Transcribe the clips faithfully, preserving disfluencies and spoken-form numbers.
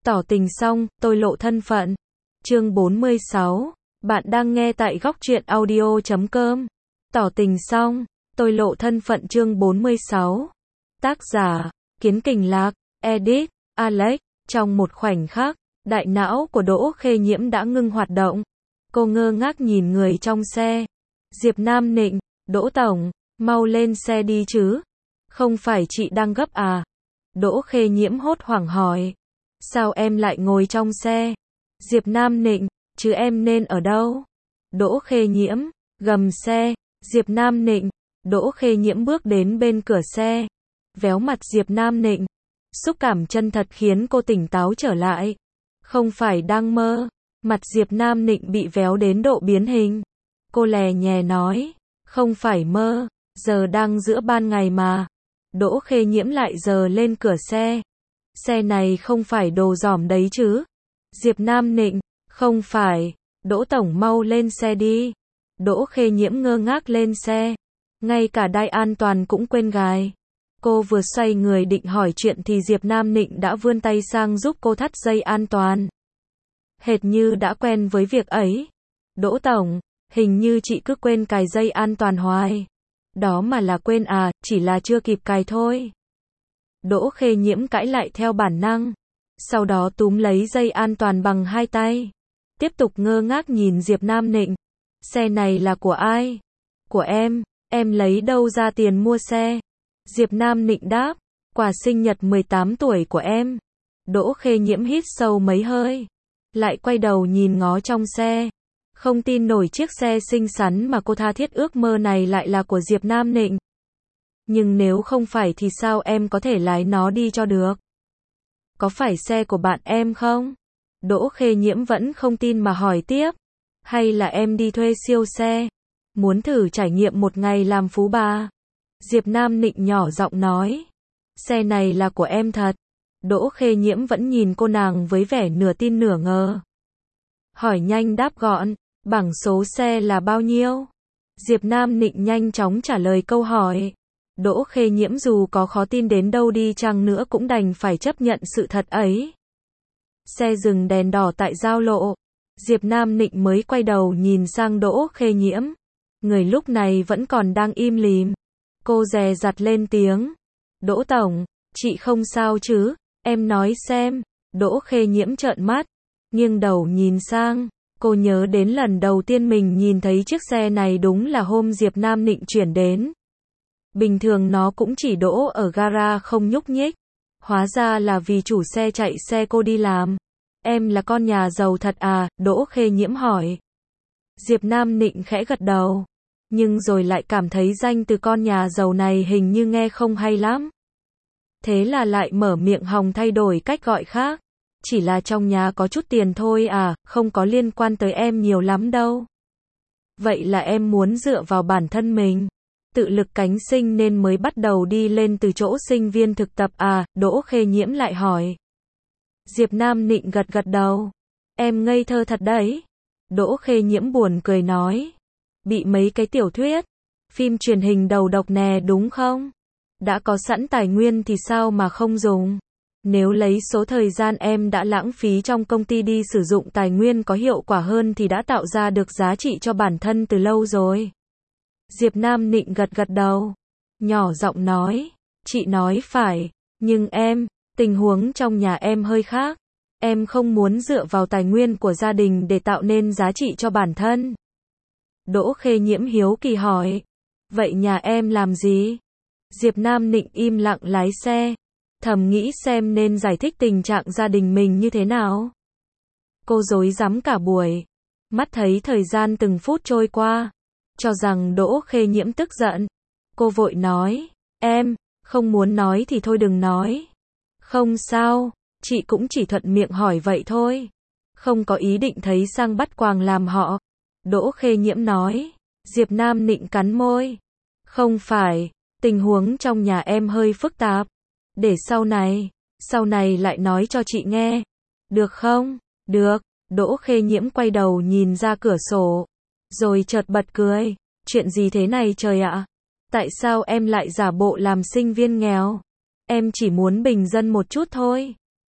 Tỏ tình xong, tôi lộ thân phận. Chương bốn mươi sáu. Bạn đang nghe tại góc truyện audio chấm com. Tỏ tình xong, tôi lộ thân phận chương bốn mươi sáu. Tác giả, Kiến Kình Lạc, edit, Alex. Trong một khoảnh khắc, đại não của Đỗ Khê Nhiễm đã ngưng hoạt động. Cô ngơ ngác nhìn người trong xe. Diệp Nam Nịnh, Đỗ Tổng, mau lên xe đi chứ. Không phải chị đang gấp à? Đỗ Khê Nhiễm hốt hoảng hỏi. Sao em lại ngồi trong xe? Diệp Nam Nịnh, chứ em nên ở đâu? Đỗ Khê Nhiễm, gầm xe. Diệp Nam Nịnh, Đỗ Khê Nhiễm bước đến bên cửa xe. Véo mặt Diệp Nam Nịnh. Xúc cảm chân thật khiến cô tỉnh táo trở lại. Không phải đang mơ. Mặt Diệp Nam Nịnh bị véo đến độ biến hình. Cô lè nhè nói. Không phải mơ, giờ đang giữa ban ngày mà. Đỗ Khê Nhiễm lại giờ lên cửa xe. Xe này không phải đồ dỏm đấy chứ? Diệp Nam Nịnh, không phải. Đỗ Tổng mau lên xe đi. Đỗ Khê Nhiễm ngơ ngác lên xe. Ngay cả đai an toàn cũng quên gài. Cô vừa xoay người định hỏi chuyện thì Diệp Nam Nịnh đã vươn tay sang giúp cô thắt dây an toàn. Hệt như đã quen với việc ấy. Đỗ Tổng, hình như chị cứ quên cài dây an toàn hoài. Đó mà là quên à, chỉ là chưa kịp cài thôi. Đỗ Khê Nhiễm cãi lại theo bản năng. Sau đó túm lấy dây an toàn bằng hai tay. Tiếp tục ngơ ngác nhìn Diệp Nam Nịnh. Xe này là của ai? Của em, em lấy đâu ra tiền mua xe? Diệp Nam Nịnh đáp. Quà sinh nhật mười tám tuổi của em. Đỗ Khê Nhiễm hít sâu mấy hơi. Lại quay đầu nhìn ngó trong xe. Không tin nổi chiếc xe xinh xắn mà cô tha thiết ước mơ này lại là của Diệp Nam Nịnh. Nhưng nếu không phải thì sao em có thể lái nó đi cho được? Có phải xe của bạn em không? Đỗ Khê Nhiễm vẫn không tin mà hỏi tiếp. Hay là em đi thuê siêu xe? Muốn thử trải nghiệm một ngày làm phú bà? Diệp Nam Nịnh nhỏ giọng nói. Xe này là của em thật. Đỗ Khê Nhiễm vẫn nhìn cô nàng với vẻ nửa tin nửa ngờ. Hỏi nhanh đáp gọn. Bảng số xe là bao nhiêu? Diệp Nam Nịnh nhanh chóng trả lời câu hỏi. Đỗ Khê Nhiễm dù có khó tin đến đâu đi chăng nữa cũng đành phải chấp nhận sự thật ấy. Xe dừng đèn đỏ tại giao lộ. Diệp Nam Nịnh mới quay đầu nhìn sang Đỗ Khê Nhiễm. Người lúc này vẫn còn đang im lìm. Cô dè dặt lên tiếng. Đỗ Tổng, chị không sao chứ? Em nói xem. Đỗ Khê Nhiễm trợn mắt. Nghiêng đầu nhìn sang. Cô nhớ đến lần đầu tiên mình nhìn thấy chiếc xe này đúng là hôm Diệp Nam Nịnh chuyển đến. Bình thường nó cũng chỉ đỗ ở gara không nhúc nhích. Hóa ra là vì chủ xe chạy xe cô đi làm. Em là con nhà giàu thật à? Đỗ Khê Nhiễm hỏi. Diệp Nam Nịnh khẽ gật đầu. Nhưng rồi lại cảm thấy danh từ con nhà giàu này hình như nghe không hay lắm. Thế là lại mở miệng hòng thay đổi cách gọi khác. Chỉ là trong nhà có chút tiền thôi à, không có liên quan tới em nhiều lắm đâu. Vậy là em muốn dựa vào bản thân mình. Tự lực cánh sinh nên mới bắt đầu đi lên từ chỗ sinh viên thực tập à? Đỗ Khê Nhiễm lại hỏi. Diệp Nam Nịnh gật gật đầu. Em ngây thơ thật đấy. Đỗ Khê Nhiễm buồn cười nói. Bị mấy cái tiểu thuyết, phim truyền hình đầu độc nè đúng không? Đã có sẵn tài nguyên thì sao mà không dùng? Nếu lấy số thời gian em đã lãng phí trong công ty đi sử dụng tài nguyên có hiệu quả hơn thì đã tạo ra được giá trị cho bản thân từ lâu rồi. Diệp Nam Nịnh gật gật đầu. Nhỏ giọng nói. Chị nói phải. Nhưng em, tình huống trong nhà em hơi khác. Em không muốn dựa vào tài nguyên của gia đình để tạo nên giá trị cho bản thân. Đỗ Khê Nhiễm hiếu kỳ hỏi. Vậy nhà em làm gì? Diệp Nam Nịnh im lặng lái xe. Thầm nghĩ xem nên giải thích tình trạng gia đình mình như thế nào. Cô rối rắm cả buổi. Mắt thấy thời gian từng phút trôi qua. Cho rằng Đỗ Khê Nhiễm tức giận. Cô vội nói. Em, không muốn nói thì thôi đừng nói. Không sao, chị cũng chỉ thuận miệng hỏi vậy thôi. Không có ý định thấy sang bắt quàng làm họ. Đỗ Khê Nhiễm nói. Diệp Nam Nịnh cắn môi. Không phải, tình huống trong nhà em hơi phức tạp. Để sau này, sau này lại nói cho chị nghe. Được không? Được. Đỗ Khê Nhiễm quay đầu nhìn ra cửa sổ. Rồi chợt bật cười. Chuyện gì thế này trời ạ? Tại sao em lại giả bộ làm sinh viên nghèo? Em chỉ muốn bình dân một chút thôi.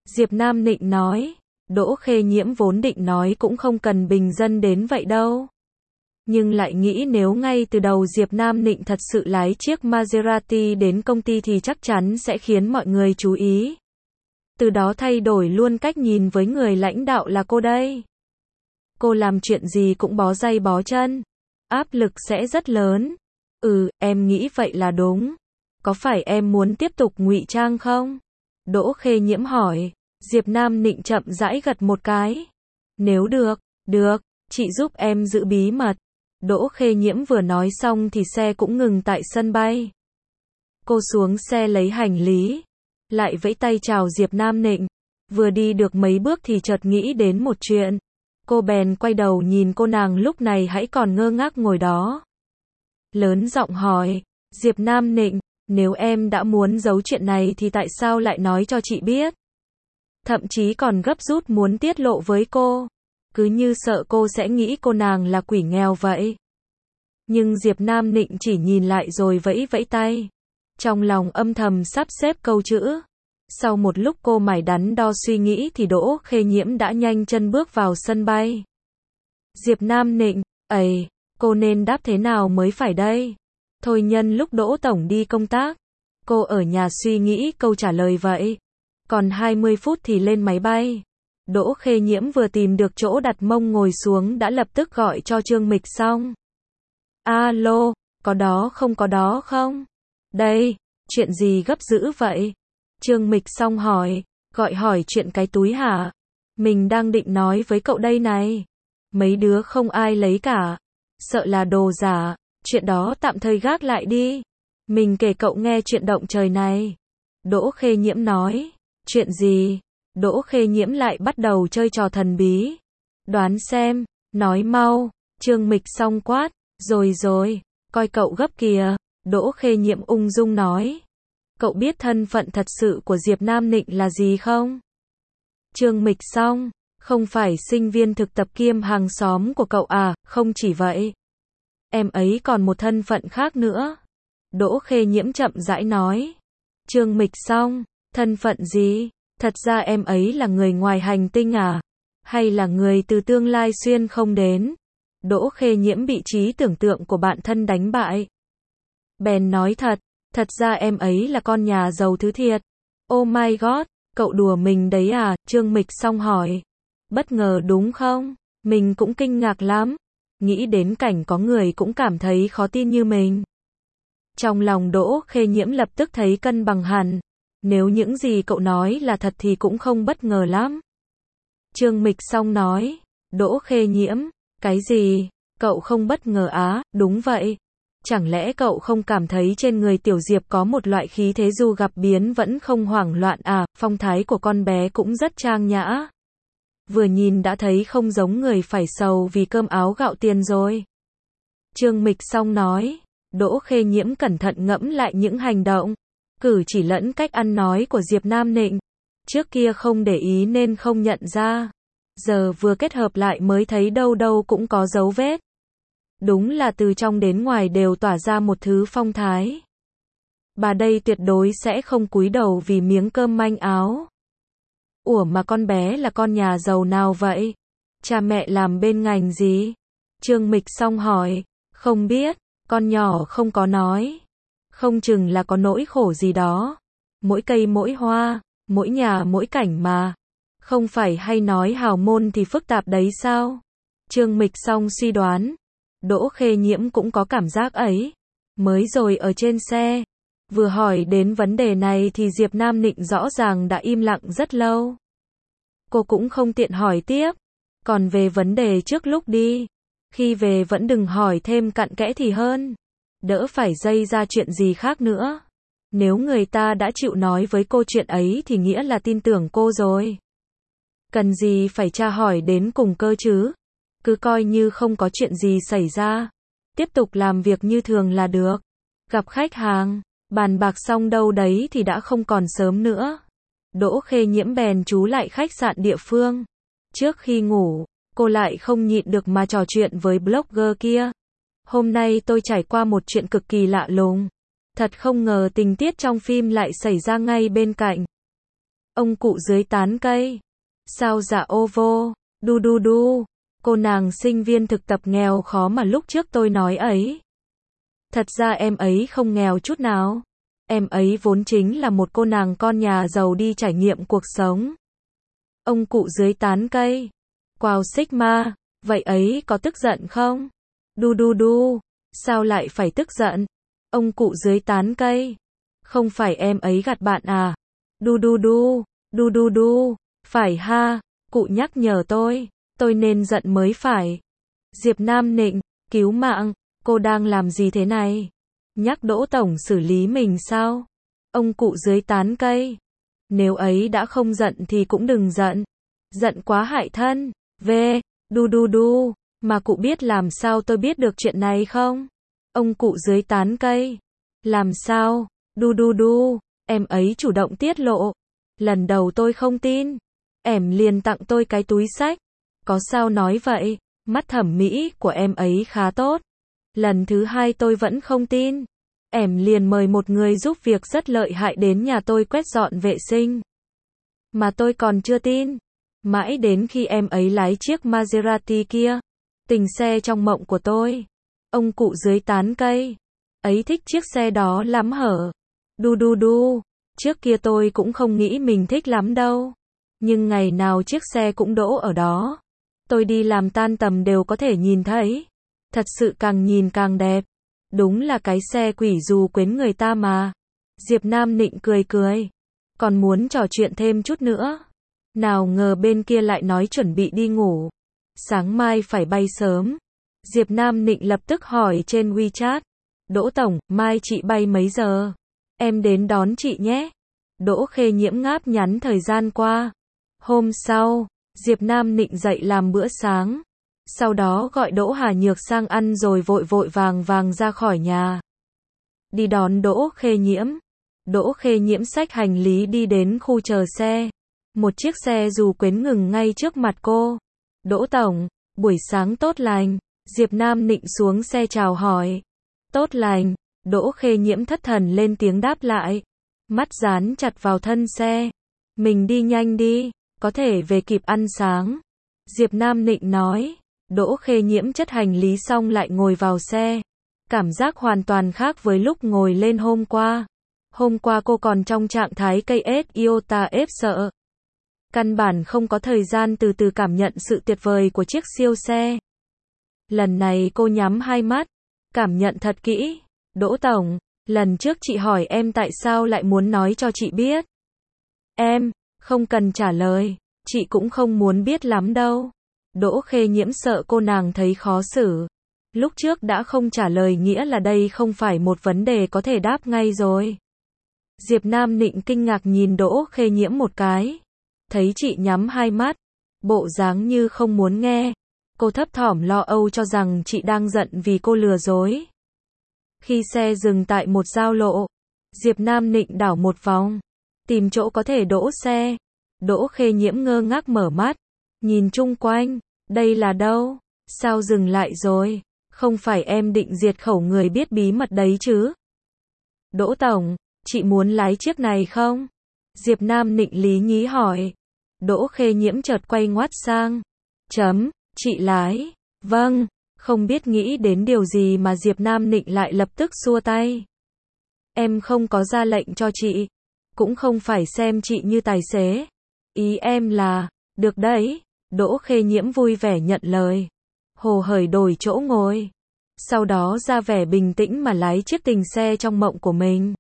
Diệp Nam Nịnh nói. Đỗ Khê Nhiễm vốn định nói cũng không cần bình dân đến vậy đâu. Nhưng lại nghĩ nếu ngay từ đầu Diệp Nam Nịnh thật sự lái chiếc Maserati đến công ty thì chắc chắn sẽ khiến mọi người chú ý. Từ đó thay đổi luôn cách nhìn với người lãnh đạo là cô đây. Cô làm chuyện gì cũng bó tay bó chân. Áp lực sẽ rất lớn. Ừ, em nghĩ vậy là đúng. Có phải em muốn tiếp tục ngụy trang không? Đỗ Khê Nhiễm hỏi. Diệp Nam Nịnh chậm rãi gật một cái. Nếu được, được, chị giúp em giữ bí mật. Đỗ Khê Nhiễm vừa nói xong thì xe cũng ngừng tại sân bay. Cô xuống xe lấy hành lý, lại vẫy tay chào Diệp Nam Nịnh. Vừa đi được mấy bước thì chợt nghĩ đến một chuyện. Cô bèn quay đầu nhìn cô nàng lúc này hãy còn ngơ ngác ngồi đó. Lớn giọng hỏi, Diệp Nam Nịnh, nếu em đã muốn giấu chuyện này thì tại sao lại nói cho chị biết? Thậm chí còn gấp rút muốn tiết lộ với cô. Cứ như sợ cô sẽ nghĩ cô nàng là quỷ nghèo vậy. Nhưng Diệp Nam Nịnh chỉ nhìn lại rồi vẫy vẫy tay. Trong lòng âm thầm sắp xếp câu chữ. Sau một lúc cô mải đắn đo suy nghĩ thì Đỗ Khê Nhiễm đã nhanh chân bước vào sân bay. Diệp Nam Nịnh, ầy, cô nên đáp thế nào mới phải đây? Thôi nhân lúc Đỗ Tổng đi công tác, cô ở nhà suy nghĩ câu trả lời vậy. Còn hai mươi phút thì lên máy bay. Đỗ Khê Nhiễm vừa tìm được chỗ đặt mông ngồi xuống đã lập tức gọi cho Trương Mịch Song. Alo, có đó không có đó không? Đây, chuyện gì gấp dữ vậy? Trương Mịch Song hỏi, gọi hỏi chuyện cái túi hả? Mình đang định nói với cậu đây này. Mấy đứa không ai lấy cả. Sợ là đồ giả, chuyện đó tạm thời gác lại đi. Mình kể cậu nghe chuyện động trời này. Đỗ Khê Nhiễm nói, chuyện gì? Đỗ Khê Nhiễm lại bắt đầu chơi trò thần bí. Đoán xem, nói mau, Trương Mịch Song quát, rồi rồi, coi cậu gấp kìa. Đỗ Khê Nhiễm ung dung nói, cậu biết thân phận thật sự của Diệp Nam Nịnh là gì không? Trương Mịch Song, không phải sinh viên thực tập kiêm hàng xóm của cậu à? Không chỉ vậy, em ấy còn một thân phận khác nữa. Đỗ Khê Nhiễm chậm rãi nói. Trương Mịch Song, thân phận gì? Thật ra em ấy là người ngoài hành tinh à? Hay là người từ tương lai xuyên không đến? Đỗ Khê Nhiễm bị trí tưởng tượng của bạn thân đánh bại. Bèn nói thật, thật ra em ấy là con nhà giàu thứ thiệt. Oh my god, cậu đùa mình đấy à? Trương Mịch Song hỏi. Bất ngờ đúng không? Mình cũng kinh ngạc lắm. Nghĩ đến cảnh có người cũng cảm thấy khó tin như mình. Trong lòng Đỗ Khê Nhiễm lập tức thấy cân bằng hẳn. Nếu những gì cậu nói là thật thì cũng không bất ngờ lắm. Trương Mịch Song nói. Đỗ Khê Nhiễm, cái gì? Cậu không bất ngờ á? Đúng vậy. Chẳng lẽ cậu không cảm thấy trên người Tiểu Diệp có một loại khí thế dù gặp biến vẫn không hoảng loạn à? Phong thái của con bé cũng rất trang nhã. Vừa nhìn đã thấy không giống người phải sầu vì cơm áo gạo tiền rồi. Trương Mịch Song nói. Đỗ Khê Nhiễm cẩn thận ngẫm lại những hành động, cử chỉ lẫn cách ăn nói của Diệp Nam Nịnh. Trước kia không để ý nên không nhận ra. Giờ vừa kết hợp lại mới thấy đâu đâu cũng có dấu vết. Đúng là từ trong đến ngoài đều tỏa ra một thứ phong thái. Bà đây tuyệt đối sẽ không cúi đầu vì miếng cơm manh áo. Ủa mà con bé là con nhà giàu nào vậy? Cha mẹ làm bên ngành gì? Trương Mịch Song hỏi. Không biết, con nhỏ không có nói. Không chừng là có nỗi khổ gì đó. Mỗi cây mỗi hoa, mỗi nhà mỗi cảnh mà. Không phải hay nói hào môn thì phức tạp đấy sao? Trương Mịch Song suy đoán. Đỗ Khê Nhiễm cũng có cảm giác ấy. Mới rồi ở trên xe, vừa hỏi đến vấn đề này thì Diệp Nam Nịnh rõ ràng đã im lặng rất lâu. Cô cũng không tiện hỏi tiếp. Còn về vấn đề trước lúc đi, khi về vẫn đừng hỏi thêm cặn kẽ thì hơn. Đỡ phải dây ra chuyện gì khác nữa. Nếu người ta đã chịu nói với cô chuyện ấy thì nghĩa là tin tưởng cô rồi. Cần gì phải tra hỏi đến cùng cơ chứ? Cứ coi như không có chuyện gì xảy ra. Tiếp tục làm việc như thường là được. Gặp khách hàng, bàn bạc xong đâu đấy thì đã không còn sớm nữa. Đỗ Khê Nhiễm bèn trú lại khách sạn địa phương. Trước khi ngủ, cô lại không nhịn được mà trò chuyện với blogger kia. Hôm nay tôi trải qua một chuyện cực kỳ lạ lùng. Thật không ngờ tình tiết trong phim lại xảy ra ngay bên cạnh. Ông cụ dưới tán cây. Sao dạ ô vô, đu đu đu, cô nàng sinh viên thực tập nghèo khó mà lúc trước tôi nói ấy. Thật ra em ấy không nghèo chút nào. Em ấy vốn chính là một cô nàng con nhà giàu đi trải nghiệm cuộc sống. Ông cụ dưới tán cây. Wow Sigma, vậy ấy có tức giận không? Đu đu đu, sao lại phải tức giận? Ông cụ dưới tán cây. Không phải em ấy gạt bạn à? Đu đu đu, đu đu đu, phải ha, cụ nhắc nhở tôi, tôi nên giận mới phải. Diệp Nam Nịnh, cứu mạng, cô đang làm gì thế này? Nhắc Đỗ Tổng xử lý mình sao? Ông cụ dưới tán cây. Nếu ấy đã không giận thì cũng đừng giận. Giận quá hại thân. Về, đu đu đu, mà cụ biết làm sao tôi biết được chuyện này không? Ông cụ dưới tán cây. Làm sao? Đu đu đu, em ấy chủ động tiết lộ. Lần đầu tôi không tin. Em liền tặng tôi cái túi xách. Có sao nói vậy? Mắt thẩm mỹ của em ấy khá tốt. Lần thứ hai tôi vẫn không tin. Em liền mời một người giúp việc rất lợi hại đến nhà tôi quét dọn vệ sinh. Mà tôi còn chưa tin. Mãi đến khi em ấy lái chiếc Maserati kia. Tình xe trong mộng của tôi. Ông cụ dưới tán cây. Ấy thích chiếc xe đó lắm hở? Đu đu đu. Trước kia tôi cũng không nghĩ mình thích lắm đâu. Nhưng ngày nào chiếc xe cũng đỗ ở đó. Tôi đi làm tan tầm đều có thể nhìn thấy. Thật sự càng nhìn càng đẹp. Đúng là cái xe quỷ dù quyến người ta mà. Diệp Nam Nịnh cười cười. Còn muốn trò chuyện thêm chút nữa. Nào ngờ bên kia lại nói chuẩn bị đi ngủ. Sáng mai phải bay sớm. Diệp Nam Nịnh lập tức hỏi trên WeChat. Đỗ Tổng, mai chị bay mấy giờ? Em đến đón chị nhé. Đỗ Khê Nhiễm ngáp nhắn thời gian qua. Hôm sau, Diệp Nam Nịnh dậy làm bữa sáng. Sau đó gọi Đỗ Hà Nhược sang ăn rồi vội vội vàng vàng ra khỏi nhà. Đi đón Đỗ Khê Nhiễm. Đỗ Khê Nhiễm xách hành lý đi đến khu chờ xe. Một chiếc xe dù quyến ngừng ngay trước mặt cô. Đỗ Tổng, buổi sáng tốt lành. Diệp Nam Nịnh xuống xe chào hỏi. Tốt lành. Đỗ Khê Nhiễm thất thần lên tiếng đáp lại. Mắt dán chặt vào thân xe. Mình đi nhanh đi, có thể về kịp ăn sáng. Diệp Nam Nịnh nói. Đỗ Khê Nhiễm chất hành lý xong lại ngồi vào xe. Cảm giác hoàn toàn khác với lúc ngồi lên hôm qua. Hôm qua cô còn trong trạng thái cây ết iota ép sợ. Căn bản không có thời gian từ từ cảm nhận sự tuyệt vời của chiếc siêu xe. Lần này cô nhắm hai mắt, cảm nhận thật kỹ. Đỗ Tổng, lần trước chị hỏi em tại sao lại muốn nói cho chị biết. Em, không cần trả lời, chị cũng không muốn biết lắm đâu. Đỗ Khê Nhiễm sợ cô nàng thấy khó xử. Lúc trước đã không trả lời nghĩa là đây không phải một vấn đề có thể đáp ngay rồi. Diệp Nam Nịnh kinh ngạc nhìn Đỗ Khê Nhiễm một cái. Thấy chị nhắm hai mắt, bộ dáng như không muốn nghe. Cô thấp thỏm lo âu cho rằng chị đang giận vì cô lừa dối. Khi xe dừng tại một giao lộ, Diệp Nam Nịnh đảo một vòng, tìm chỗ có thể đỗ xe. Đỗ Khê Nhiễm ngơ ngác mở mắt, nhìn chung quanh, đây là đâu? Sao dừng lại rồi? Không phải em định diệt khẩu người biết bí mật đấy chứ? Đỗ Tổng, chị muốn lái chiếc này không? Diệp Nam Nịnh lý nhí hỏi. Đỗ Khê Nhiễm chợt quay ngoắt sang. Chấm, chị lái. Vâng, không biết nghĩ đến điều gì mà Diệp Nam Nịnh lại lập tức xua tay. Em không có ra lệnh cho chị. Cũng không phải xem chị như tài xế. Ý em là, được đấy. Đỗ Khê Nhiễm vui vẻ nhận lời. Hồ hởi đổi chỗ ngồi. Sau đó ra vẻ bình tĩnh mà lái chiếc tình xe trong mộng của mình.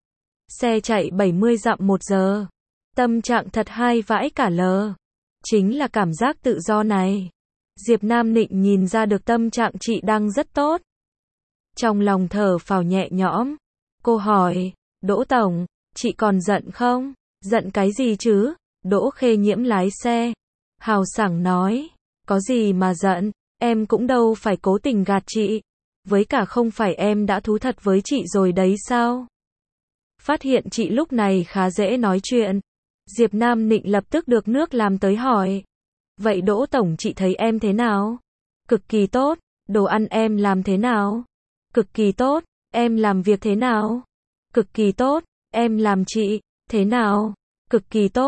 Xe chạy bảy mươi dặm một giờ. Tâm trạng thật hay vãi cả lờ. Chính là cảm giác tự do này. Diệp Nam Nịnh nhìn ra được tâm trạng chị đang rất tốt. Trong lòng thở phào nhẹ nhõm. Cô hỏi, Đỗ Tổng, chị còn giận không? Giận cái gì chứ? Đỗ Khê Nhiễm lái xe. Hào sảng nói, có gì mà giận, em cũng đâu phải cố tình gạt chị. Với cả không phải em đã thú thật với chị rồi đấy sao? Phát hiện chị lúc này khá dễ nói chuyện. Diệp Nam Nịnh lập tức được nước làm tới hỏi. Vậy Đỗ Tổng chị thấy em thế nào? Cực kỳ tốt. Đồ ăn em làm thế nào? Cực kỳ tốt. Em làm việc thế nào? Cực kỳ tốt. Em làm chị thế nào? Cực kỳ tốt.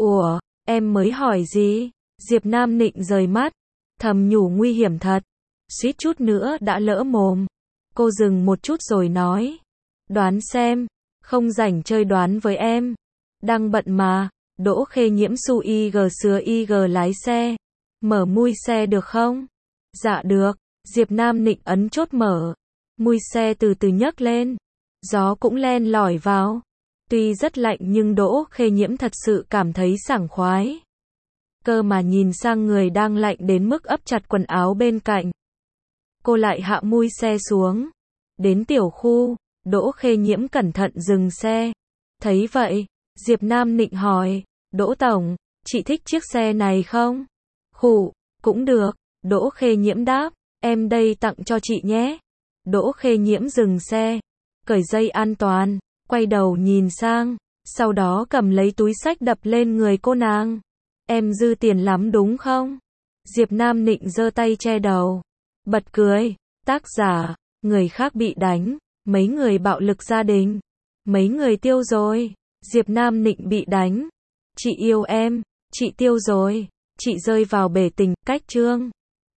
Ủa, em mới hỏi gì? Diệp Nam Nịnh rời mắt, thầm nhủ nguy hiểm thật, suýt chút nữa đã lỡ mồm. Cô dừng một chút rồi nói, đoán xem, không rảnh chơi đoán với em. Đang bận mà. Đỗ Khê Nhiễm su y gờ sứa y gờ lái xe. Mở mui xe được không? Dạ được. Diệp Nam Nịnh ấn chốt mở. Mui xe từ từ nhấc lên. Gió cũng len lỏi vào. Tuy rất lạnh nhưng Đỗ Khê Nhiễm thật sự cảm thấy sảng khoái. Cơ mà nhìn sang người đang lạnh đến mức ấp chặt quần áo bên cạnh. Cô lại hạ mui xe xuống. Đến tiểu khu, Đỗ Khê Nhiễm cẩn thận dừng xe. Thấy vậy, Diệp Nam Nịnh hỏi, Đỗ Tổng, chị thích chiếc xe này không? Khụ, cũng được, Đỗ Khê Nhiễm đáp, em đây tặng cho chị nhé. Đỗ Khê Nhiễm dừng xe, cởi dây an toàn, quay đầu nhìn sang, sau đó cầm lấy túi xách đập lên người cô nàng. Em dư tiền lắm đúng không? Diệp Nam Nịnh giơ tay che đầu, bật cười. Tác giả, người khác bị đánh, mấy người bạo lực gia đình, mấy người tiêu rồi. Diệp Nam Nịnh bị đánh. Chị yêu em, chị tiêu rồi, chị rơi vào bể tình, cách chương.